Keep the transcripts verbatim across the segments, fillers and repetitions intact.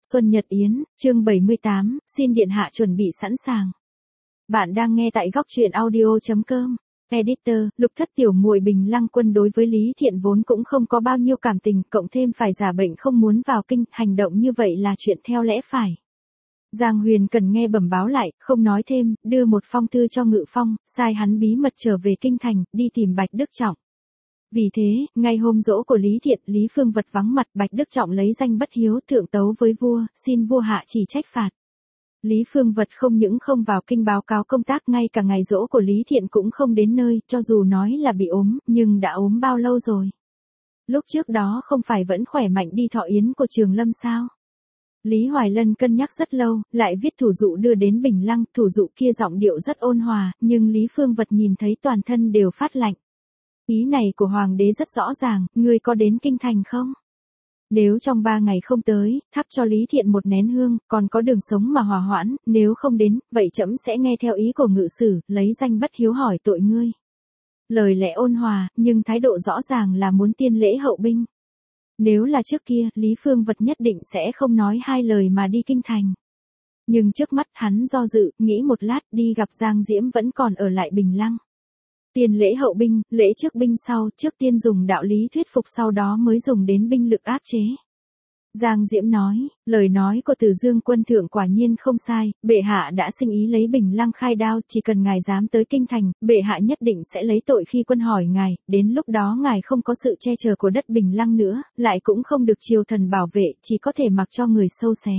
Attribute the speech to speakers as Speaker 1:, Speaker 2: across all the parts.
Speaker 1: Xuân Nhật Yến, chương bảy mươi tám, xin điện hạ chuẩn bị sẵn sàng. Bạn đang nghe tại góc truyện audio chấm com. Editor, Lục Thất tiểu muội Bình Lăng Quân đối với Lý Thiện vốn cũng không có bao nhiêu cảm tình, cộng thêm phải giả bệnh không muốn vào kinh, hành động như vậy là chuyện theo lẽ phải. Giang Huyền cần nghe bẩm báo lại, không nói thêm, đưa một phong thư cho Ngự Phong, sai hắn bí mật trở về kinh thành, đi tìm Bạch Đức Trọng. Vì thế, ngay hôm giỗ của Lý Thiện, Lý Phương Vật vắng mặt, Bạch Đức Trọng lấy danh bất hiếu thượng tấu với vua, xin vua hạ chỉ trách phạt. Lý Phương Vật không những không vào kinh báo cáo công tác, ngay cả ngày giỗ của Lý Thiện cũng không đến nơi, cho dù nói là bị ốm, nhưng đã ốm bao lâu rồi? Lúc trước đó không phải vẫn khỏe mạnh đi thọ yến của Trường Lâm sao? Lý Hoài Lân cân nhắc rất lâu, lại viết thủ dụ đưa đến Bình Lăng, thủ dụ kia giọng điệu rất ôn hòa, nhưng Lý Phương Vật nhìn thấy toàn thân đều phát lạnh. Ý này của Hoàng đế rất rõ ràng, ngươi có đến kinh thành không? Nếu trong ba ngày không tới, thắp cho Lý Thiện một nén hương, còn có đường sống mà hòa hoãn, nếu không đến, vậy trẫm sẽ nghe theo ý của ngự sử, lấy danh bất hiếu hỏi tội ngươi. Lời lẽ ôn hòa, nhưng thái độ rõ ràng là muốn tiên lễ hậu binh. Nếu là trước kia, Lý Phương Vật nhất định sẽ không nói hai lời mà đi kinh thành. Nhưng trước mắt hắn do dự, nghĩ một lát, đi gặp Giang Diễm vẫn còn ở lại Bình Lăng. Tiên lễ hậu binh, lễ trước binh sau, trước tiên dùng đạo lý thuyết phục, sau đó mới dùng đến binh lực áp chế. Giang Diễm nói, lời nói của Từ Dương quân thượng quả nhiên không sai, bệ hạ đã sinh ý lấy Bình Lăng khai đao, chỉ cần ngài dám tới kinh thành, bệ hạ nhất định sẽ lấy tội khi quân hỏi ngài, đến lúc đó ngài không có sự che chở của đất Bình Lăng nữa, lại cũng không được triều thần bảo vệ, chỉ có thể mặc cho người sâu xé.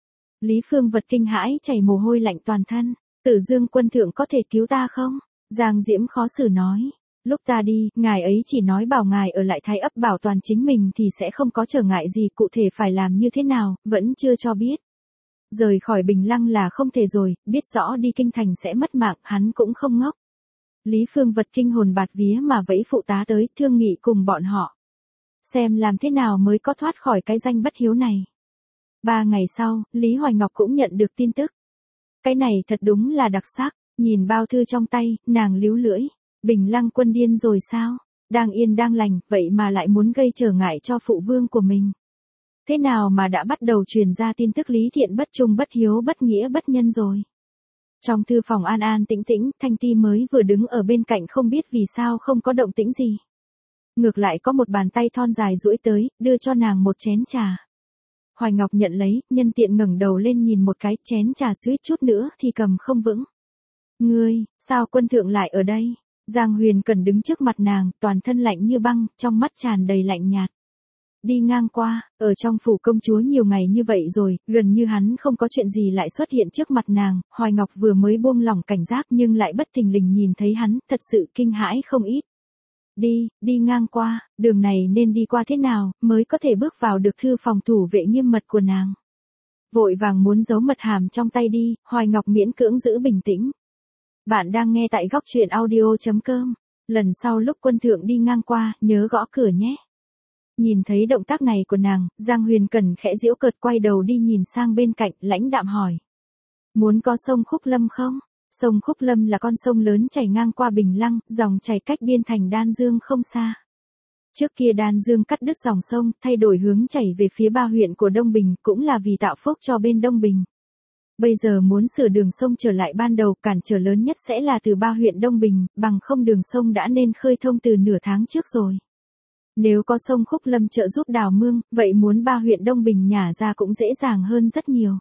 Speaker 1: Lý Phương Vật kinh hãi chảy mồ hôi lạnh toàn thân, Từ Dương quân thượng có thể cứu ta không? Giang Diễm khó xử nói, lúc ta đi, ngài ấy chỉ nói bảo ngài ở lại Thái ấp bảo toàn chính mình thì sẽ không có trở ngại gì, cụ thể phải làm như thế nào, vẫn chưa cho biết. Rời khỏi Bình Lăng là không thể rồi, biết rõ đi kinh thành sẽ mất mạng, hắn cũng không ngốc. Lý Phương Vật kinh hồn bạt vía mà vẫy phụ tá tới, thương nghị cùng bọn họ. Xem làm thế nào mới có thoát khỏi cái danh bất hiếu này. Ba ngày sau, Lý Hoài Ngọc cũng nhận được tin tức. Cái này thật đúng là đặc sắc. Nhìn bao thư trong tay, nàng líu lưỡi. Bình Lăng Quân điên rồi sao? Đang yên đang lành, vậy mà lại muốn gây trở ngại cho phụ vương của mình. Thế nào mà đã bắt đầu truyền ra tin tức Lý Thiện bất trung bất hiếu bất nghĩa bất nhân rồi? Trong thư phòng an an tĩnh tĩnh, Thanh Ti mới vừa đứng ở bên cạnh không biết vì sao không có động tĩnh gì. Ngược lại có một bàn tay thon dài duỗi tới, đưa cho nàng một chén trà. Hoài Ngọc nhận lấy, nhân tiện ngẩng đầu lên nhìn một cái, chén trà suýt chút nữa thì cầm không vững. Ngươi, sao quân thượng lại ở đây? Giang Huyền cần đứng trước mặt nàng, toàn thân lạnh như băng, trong mắt tràn đầy lạnh nhạt. Đi ngang qua, ở trong phủ công chúa nhiều ngày như vậy rồi, gần như hắn không có chuyện gì lại xuất hiện trước mặt nàng, Hoài Ngọc vừa mới buông lỏng cảnh giác nhưng lại bất thình lình nhìn thấy hắn, thật sự kinh hãi không ít. Đi, đi ngang qua, đường này nên đi qua thế nào, mới có thể bước vào được thư phòng thủ vệ nghiêm mật của nàng. Vội vàng muốn giấu mật hàm trong tay đi, Hoài Ngọc miễn cưỡng giữ bình tĩnh. Bạn đang nghe tại góc truyện audio chấm com. Lần sau lúc quân thượng đi ngang qua, nhớ gõ cửa nhé. Nhìn thấy động tác này của nàng, Giang Huyền Cần khẽ giễu cợt quay đầu đi nhìn sang bên cạnh, lãnh đạm hỏi. Muốn có sông Khúc Lâm không? Sông Khúc Lâm là con sông lớn chảy ngang qua Bình Lăng, dòng chảy cách biên thành Đan Dương không xa. Trước kia Đan Dương cắt đứt dòng sông, thay đổi hướng chảy về phía ba huyện của Đông Bình, cũng là vì tạo phúc cho bên Đông Bình. Bây giờ muốn sửa đường sông trở lại ban đầu, cản trở lớn nhất sẽ là từ ba huyện Đông Bình, bằng không đường sông đã nên khơi thông từ nửa tháng trước rồi. Nếu có sông Khúc Lâm trợ giúp đào mương, vậy muốn ba huyện Đông Bình nhả ra cũng dễ dàng hơn rất nhiều.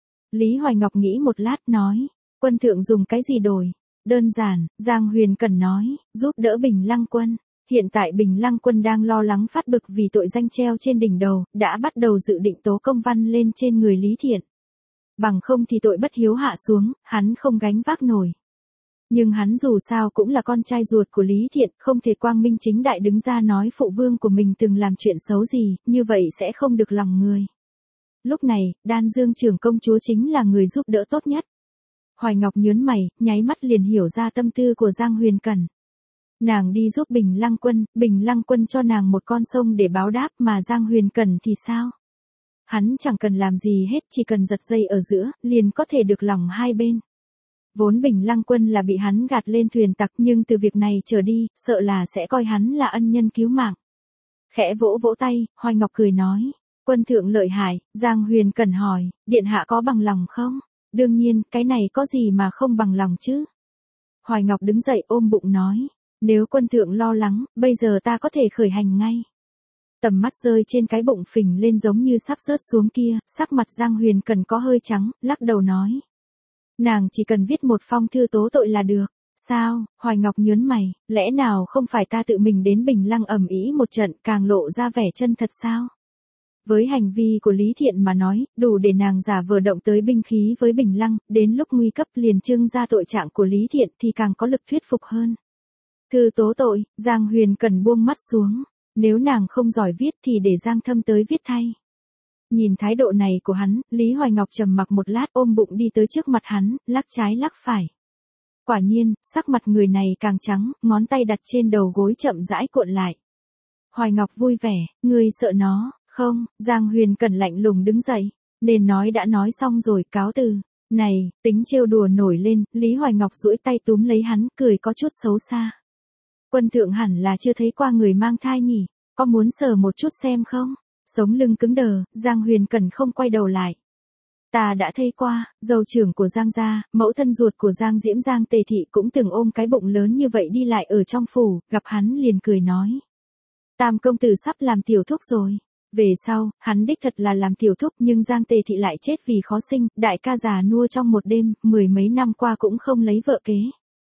Speaker 1: Lý Hoài Ngọc nghĩ một lát nói, quân thượng dùng cái gì đổi? Đơn giản, Giang Huyền Cần nói, giúp đỡ Bình Lăng Quân. Hiện tại Bình Lăng Quân đang lo lắng phát bực vì tội danh treo trên đỉnh đầu, đã bắt đầu dự định tố công văn lên trên người Lý Thiện. Bằng không thì tội bất hiếu hạ xuống, hắn không gánh vác nổi. Nhưng hắn dù sao cũng là con trai ruột của Lý Thiện, không thể quang minh chính đại đứng ra nói phụ vương của mình từng làm chuyện xấu gì, như vậy sẽ không được lòng người. Lúc này, Đan Dương trưởng công chúa chính là người giúp đỡ tốt nhất. Hoài Ngọc nhớn mày, nháy mắt liền hiểu ra tâm tư của Giang Huyền Cần. Nàng đi giúp Bình Lăng Quân, Bình Lăng Quân cho nàng một con sông để báo đáp, mà Giang Huyền Cần thì sao? Hắn chẳng cần làm gì hết, chỉ cần giật dây ở giữa, liền có thể được lòng hai bên. Vốn Bình Lăng Quân là bị hắn gạt lên thuyền tặc, nhưng từ việc này trở đi, sợ là sẽ coi hắn là ân nhân cứu mạng. Khẽ vỗ vỗ tay, Hoài Ngọc cười nói, Quân thượng lợi hại, Giang Huyền Cẩn hỏi, điện hạ có bằng lòng không? Đương nhiên, cái này có gì mà không bằng lòng chứ? Hoài Ngọc đứng dậy ôm bụng nói, nếu quân thượng lo lắng, bây giờ ta có thể khởi hành ngay. Tầm mắt rơi trên cái bụng phình lên giống như sắp rớt xuống kia, sắc mặt Giang Huyền Cẩn có hơi trắng, lắc đầu nói. Nàng chỉ cần viết một phong thư tố tội là được. Sao? Hoài Ngọc nhớn mày, lẽ nào không phải ta tự mình đến Bình Lăng ầm ĩ một trận càng lộ ra vẻ chân thật sao? Với hành vi của Lý Thiện mà nói, đủ để nàng giả vờ động tới binh khí với Bình Lăng, đến lúc nguy cấp liền trưng ra tội trạng của Lý Thiện thì càng có lực thuyết phục hơn. Thư tố tội, Giang Huyền Cẩn buông mắt xuống, nếu nàng không giỏi viết thì để Giang Thâm tới viết thay. Nhìn thái độ này của hắn, Lý Hoài Ngọc trầm mặc một lát ôm bụng đi tới trước mặt hắn, lắc trái lắc phải. Quả nhiên, sắc mặt người này càng trắng, ngón tay đặt trên đầu gối chậm rãi cuộn lại. Hoài Ngọc vui vẻ, ngươi sợ nó, không, Giang Huyền Cẩn lạnh lùng đứng dậy, nên nói đã nói xong rồi, cáo từ. Này, tính trêu đùa nổi lên, Lý Hoài Ngọc duỗi tay túm lấy hắn, cười có chút xấu xa. Quân thượng hẳn là chưa thấy qua người mang thai nhỉ, có muốn sờ một chút xem không? Sống lưng cứng đờ, Giang Huyền Cẩn không quay đầu lại. Ta đã thấy qua, dâu trưởng của Giang gia, mẫu thân ruột của Giang Diễm Giang Tề Thị cũng từng ôm cái bụng lớn như vậy đi lại ở trong phủ, gặp hắn liền cười nói. Tam công tử sắp làm tiểu thúc rồi. Về sau, hắn đích thật là làm tiểu thúc nhưng Giang Tề Thị lại chết vì khó sinh, đại ca già nua trong một đêm, mười mấy năm qua cũng không lấy vợ kế.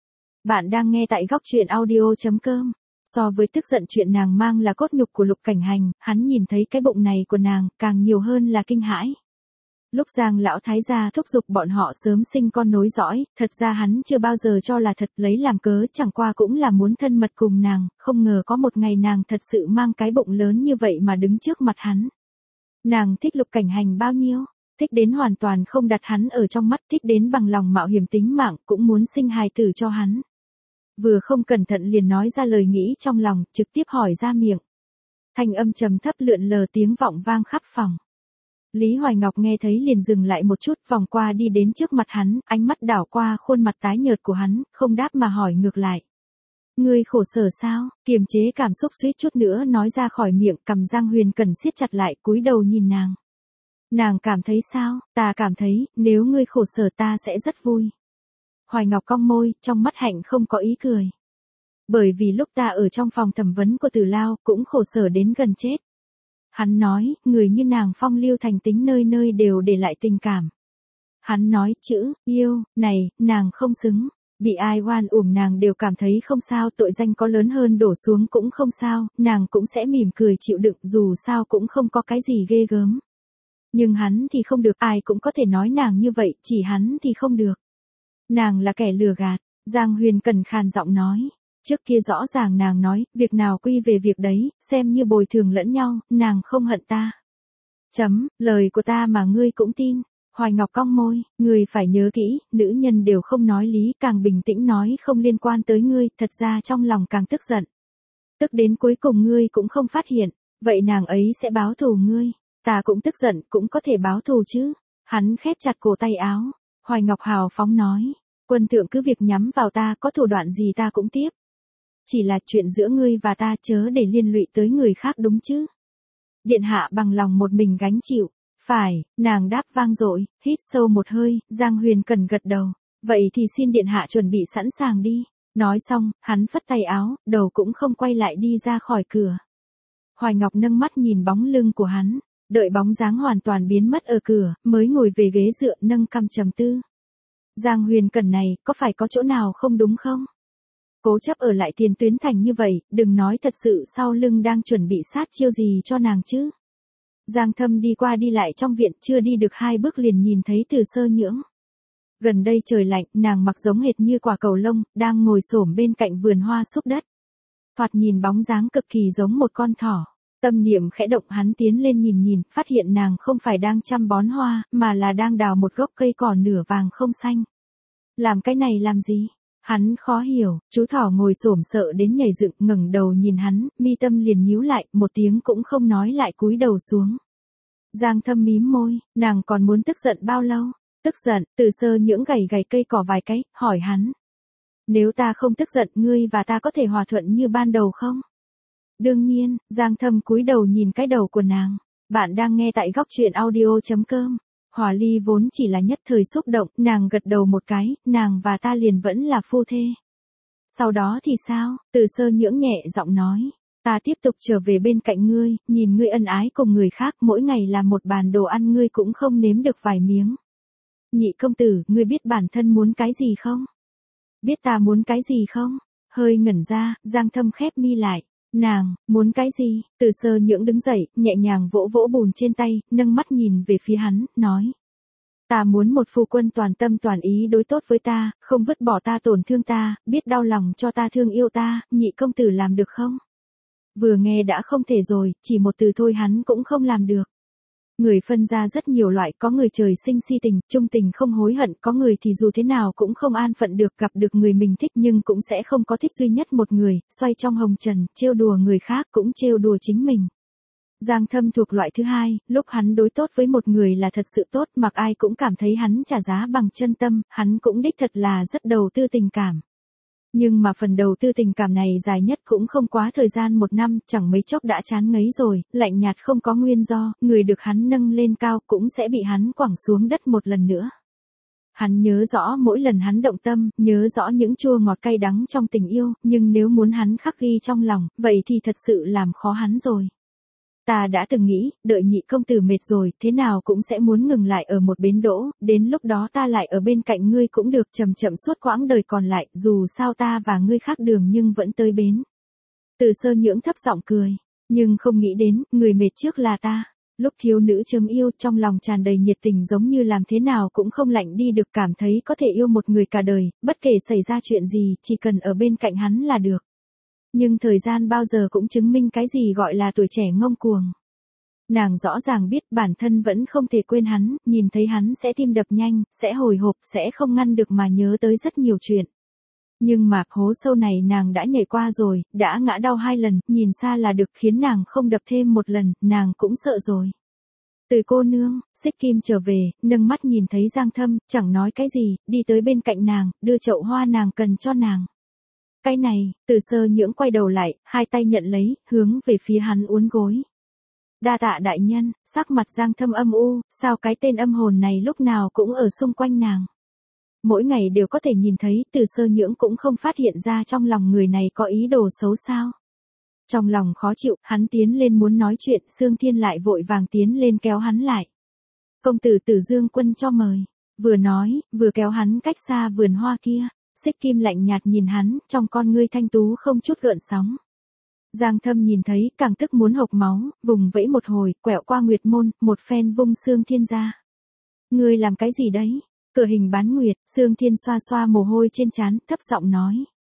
Speaker 1: Bạn đang nghe tại góc truyện audio chấm com. So với tức giận chuyện nàng mang là cốt nhục của Lục Cảnh Hành, hắn nhìn thấy cái bụng này của nàng, càng nhiều hơn là kinh hãi. Lúc Giang lão thái gia thúc giục bọn họ sớm sinh con nối dõi, thật ra hắn chưa bao giờ cho là thật, lấy làm cớ chẳng qua cũng là muốn thân mật cùng nàng, không ngờ có một ngày nàng thật sự mang cái bụng lớn như vậy mà đứng trước mặt hắn. Nàng thích Lục Cảnh Hành bao nhiêu? Thích đến hoàn toàn không đặt hắn ở trong mắt, thích đến bằng lòng mạo hiểm tính mạng, cũng muốn sinh hài tử cho hắn. Vừa không cẩn thận liền nói ra lời nghĩ trong lòng, trực tiếp hỏi ra miệng. Thanh âm trầm thấp lượn lờ tiếng vọng vang khắp phòng. Lý Hoài Ngọc nghe thấy liền dừng lại một chút, vòng qua đi đến trước mặt hắn, ánh mắt đảo qua khuôn mặt tái nhợt của hắn, không đáp mà hỏi ngược lại. Ngươi khổ sở sao? Kiềm chế cảm xúc suýt chút nữa nói ra khỏi miệng, cầm Giang Huyền Cẩn siết chặt lại, cúi đầu nhìn nàng. Nàng cảm thấy sao? Ta cảm thấy, nếu ngươi khổ sở ta sẽ rất vui. Hoài Ngọc cong môi, trong mắt hạnh không có ý cười. Bởi vì lúc ta ở trong phòng thẩm vấn của Tử Lao, cũng khổ sở đến gần chết. Hắn nói, người như nàng phong lưu thành tính nơi nơi đều để lại tình cảm. Hắn nói, chữ, yêu, này, nàng không xứng. Bị ai oan uổng nàng đều cảm thấy không sao, tội danh có lớn hơn đổ xuống cũng không sao, nàng cũng sẽ mỉm cười chịu đựng, dù sao cũng không có cái gì ghê gớm. Nhưng hắn thì không được, ai cũng có thể nói nàng như vậy, chỉ hắn thì không được. Nàng là kẻ lừa gạt, Giang Huyền Cẩn khàn giọng nói. Trước kia rõ ràng nàng nói, việc nào quy về việc đấy, xem như bồi thường lẫn nhau, nàng không hận ta. Chấm, lời của ta mà ngươi cũng tin. Hoài Ngọc cong môi, ngươi phải nhớ kỹ, nữ nhân đều không nói lý, càng bình tĩnh nói không liên quan tới ngươi, thật ra trong lòng càng tức giận. Tức đến cuối cùng ngươi cũng không phát hiện, vậy nàng ấy sẽ báo thù ngươi. Ta cũng tức giận, cũng có thể báo thù chứ. Hắn khép chặt cổ tay áo. Hoài Ngọc hào phóng nói, quân thượng cứ việc nhắm vào ta, có thủ đoạn gì ta cũng tiếp. Chỉ là chuyện giữa ngươi và ta, chớ để liên lụy tới người khác đúng chứ. Điện hạ bằng lòng một mình gánh chịu. Phải, nàng đáp vang dội, hít sâu một hơi, Giang Huyền Cẩn gật đầu. Vậy thì xin điện hạ chuẩn bị sẵn sàng đi. Nói xong, hắn phất tay áo, đầu cũng không quay lại đi ra khỏi cửa. Hoài Ngọc nâng mắt nhìn bóng lưng của hắn, đợi bóng dáng hoàn toàn biến mất ở cửa, mới ngồi về ghế dựa nâng cằm trầm tư. Giang Huyền Cẩn này, có phải có chỗ nào không đúng không? Cố chấp ở lại Tiền Tuyến Thành như vậy, đừng nói thật sự sau lưng đang chuẩn bị sát chiêu gì cho nàng chứ. Giang Thâm đi qua đi lại trong viện, chưa đi được hai bước liền nhìn thấy Từ Sơ Nhưỡng. Gần đây trời lạnh, nàng mặc giống hệt như quả cầu lông, đang ngồi xổm bên cạnh vườn hoa xúc đất. Thoạt nhìn bóng dáng cực kỳ giống một con thỏ. Tâm niệm khẽ động, hắn tiến lên nhìn nhìn, phát hiện nàng không phải đang chăm bón hoa, mà là đang đào một gốc cây cỏ nửa vàng không xanh. Làm cái này làm gì? Hắn khó hiểu, chú thỏ ngồi xổm sợ đến nhảy dựng, ngẩng đầu nhìn hắn, mi tâm liền nhíu lại, một tiếng cũng không nói lại cúi đầu xuống. Giang Thâm mím môi, nàng còn muốn tức giận bao lâu? Tức giận, Từ Sơ Nhưỡng gảy gảy cây cỏ vài cái, hỏi hắn. Nếu ta không tức giận, ngươi và ta có thể hòa thuận như ban đầu không? Đương nhiên, Giang Thâm cúi đầu nhìn cái đầu của nàng. Bạn đang nghe tại góc truyện audio.com. Hòa ly vốn chỉ là nhất thời xúc động, nàng gật đầu một cái, nàng và ta liền vẫn là phu thê. Sau đó thì sao? Từ Sơ Nhưỡng nhẹ giọng nói. Ta tiếp tục trở về bên cạnh ngươi, nhìn ngươi ân ái cùng người khác, mỗi ngày làm một bàn đồ ăn ngươi cũng không nếm được vài miếng. Nhị công tử, ngươi biết bản thân muốn cái gì không? Biết ta muốn cái gì không? Hơi ngẩn ra, Giang Thâm khép mi lại. Nàng, muốn cái gì? Từ Sơ Nhưỡng đứng dậy, nhẹ nhàng vỗ vỗ bùn trên tay, nâng mắt nhìn về phía hắn, nói. Ta muốn một phu quân toàn tâm toàn ý đối tốt với ta, không vứt bỏ ta tổn thương ta, biết đau lòng cho ta thương yêu ta, nhị công tử làm được không? Vừa nghe đã không thể rồi, chỉ một từ thôi hắn cũng không làm được. Người phân ra rất nhiều loại, có người trời sinh si tình, trung tình không hối hận, có người thì dù thế nào cũng không an phận được, gặp được người mình thích nhưng cũng sẽ không có thích duy nhất một người, xoay trong hồng trần, trêu đùa người khác cũng trêu đùa chính mình. Giang Thâm thuộc loại thứ hai, lúc hắn đối tốt với một người là thật sự tốt, mặc ai cũng cảm thấy hắn trả giá bằng chân tâm, hắn cũng đích thật là rất đầu tư tình cảm. Nhưng mà phần đầu tư tình cảm này dài nhất cũng không quá thời gian một năm, chẳng mấy chốc đã chán ngấy rồi, lạnh nhạt không có nguyên do, người được hắn nâng lên cao cũng sẽ bị hắn quẳng xuống đất một lần nữa. Hắn nhớ rõ mỗi lần hắn động tâm, nhớ rõ những chua ngọt cay đắng trong tình yêu, nhưng nếu muốn hắn khắc ghi trong lòng, vậy thì thật sự làm khó hắn rồi. Ta đã từng nghĩ, đợi nhị công tử mệt rồi, thế nào cũng sẽ muốn ngừng lại ở một bến đỗ, đến lúc đó ta lại ở bên cạnh ngươi cũng được, chậm chậm suốt quãng đời còn lại, dù sao ta và ngươi khác đường nhưng vẫn tới bến. Từ Sơ Nhưỡng thấp giọng cười, nhưng không nghĩ đến, người mệt trước là ta. Lúc thiếu nữ chớm yêu, trong lòng tràn đầy nhiệt tình giống như làm thế nào cũng không lạnh đi được, cảm thấy có thể yêu một người cả đời, bất kể xảy ra chuyện gì, chỉ cần ở bên cạnh hắn là được. Nhưng thời gian bao giờ cũng chứng minh cái gì gọi là tuổi trẻ ngông cuồng. Nàng rõ ràng biết bản thân vẫn không thể quên hắn, nhìn thấy hắn sẽ tim đập nhanh, sẽ hồi hộp, sẽ không ngăn được mà nhớ tới rất nhiều chuyện. Nhưng mà hố sâu này nàng đã nhảy qua rồi, đã ngã đau hai lần, nhìn xa là được, khiến nàng không đập thêm một lần, nàng cũng sợ rồi. Từ cô nương, Xích Kim trở về, nâng mắt nhìn thấy Giang Thâm, chẳng nói cái gì, đi tới bên cạnh nàng, đưa chậu hoa nàng cần cho nàng. Cái này, Từ Sơ Nhưỡng quay đầu lại, hai tay nhận lấy, hướng về phía hắn uốn gối. Đa tạ đại nhân, sắc mặt Giang Thâm âm u, sao cái tên âm hồn này lúc nào cũng ở xung quanh nàng. Mỗi ngày đều có thể nhìn thấy, Từ Sơ Nhưỡng cũng không phát hiện ra trong lòng người này có ý đồ xấu sao. Trong lòng khó chịu, hắn tiến lên muốn nói chuyện, Sương Thiên lại vội vàng tiến lên kéo hắn lại. Công tử Tử Dương Quân cho mời, vừa nói, vừa kéo hắn cách xa vườn hoa kia. Xích Kim lạnh nhạt nhìn hắn, trong con ngươi thanh tú không chút gợn sóng. Giang Thâm nhìn thấy, càng tức muốn hộc máu, vùng vẫy một hồi, quẹo qua Nguyệt Môn, một phen vung Sương Thiên ra. Ngươi làm cái gì đấy? Cửa hình bán nguyệt, Sương Thiên xoa xoa mồ hôi trên trán, thấp giọng nói.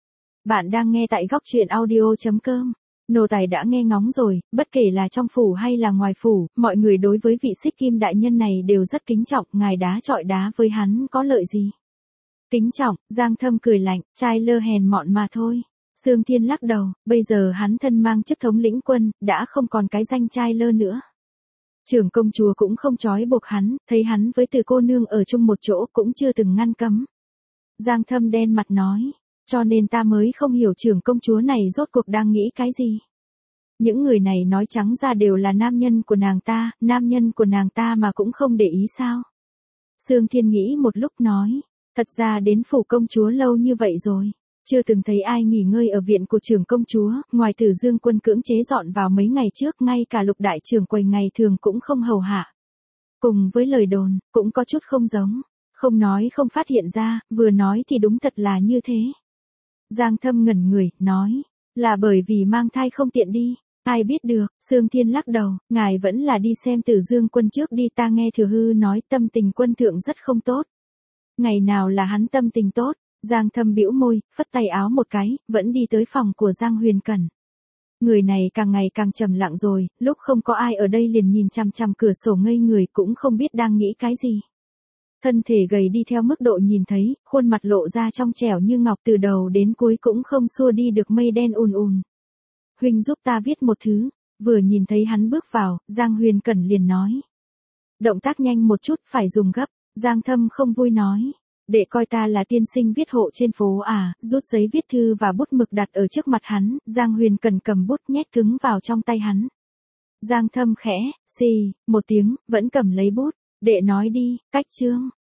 Speaker 1: Bạn đang nghe tại góc truyện audio.com. Nô tài đã nghe ngóng rồi, bất kể là trong phủ hay là ngoài phủ, mọi người đối với vị Xích Kim đại nhân này đều rất kính trọng, ngài đá chọi đá với hắn có lợi gì? Kính trọng, Giang Thâm cười lạnh, trai lơ hèn mọn mà thôi. Sương Thiên lắc đầu, bây giờ hắn thân mang chức thống lĩnh quân, đã không còn cái danh trai lơ nữa. Trưởng công chúa cũng không trói buộc hắn, thấy hắn với Từ cô nương ở chung một chỗ cũng chưa từng ngăn cấm. Giang Thâm đen mặt nói, cho nên ta mới không hiểu trưởng công chúa này rốt cuộc đang nghĩ cái gì. Những người này nói trắng ra đều là nam nhân của nàng ta, nam nhân của nàng ta mà cũng không để ý sao. Sương Thiên nghĩ một lúc nói. Thật ra đến phủ công chúa lâu như vậy rồi, chưa từng thấy ai nghỉ ngơi ở viện của trưởng công chúa, ngoài Tử Dương Quân cưỡng chế dọn vào mấy ngày trước, ngay cả Lục đại trưởng quầy ngày thường cũng không hầu hạ. Cùng với lời đồn, cũng có chút không giống, không nói không phát hiện ra, vừa nói thì đúng thật là như thế. Giang Thâm ngẩn người, nói, là bởi vì mang thai không tiện đi. Ai biết được, Sương Thiên lắc đầu, ngài vẫn là đi xem Tử Dương Quân trước đi, ta nghe Thừa Hư nói tâm tình quân thượng rất không tốt. Ngày nào là hắn tâm tình tốt, Giang Thâm bĩu môi, phất tay áo một cái, vẫn đi tới phòng của Giang Huyền Cẩn. Người này càng ngày càng trầm lặng rồi, lúc không có ai ở đây liền nhìn chằm chằm cửa sổ ngây người cũng không biết đang nghĩ cái gì. Thân thể gầy đi theo mức độ nhìn thấy, khuôn mặt lộ ra trong trẻo như ngọc, từ đầu đến cuối cũng không xua đi được mây đen ùn ùn. Huynh giúp ta viết một thứ, vừa nhìn thấy hắn bước vào, Giang Huyền Cẩn liền nói. Động tác nhanh một chút, phải dùng gấp. Giang Thâm không vui nói, để coi ta là tiên sinh viết hộ trên phố à, rút giấy viết thư và bút mực đặt ở trước mặt hắn, Giang Huyền Cẩn cầm bút nhét cứng vào trong tay hắn. Giang Thâm khẽ, xì, một tiếng, vẫn cầm lấy bút, đệ nói đi, cách chương.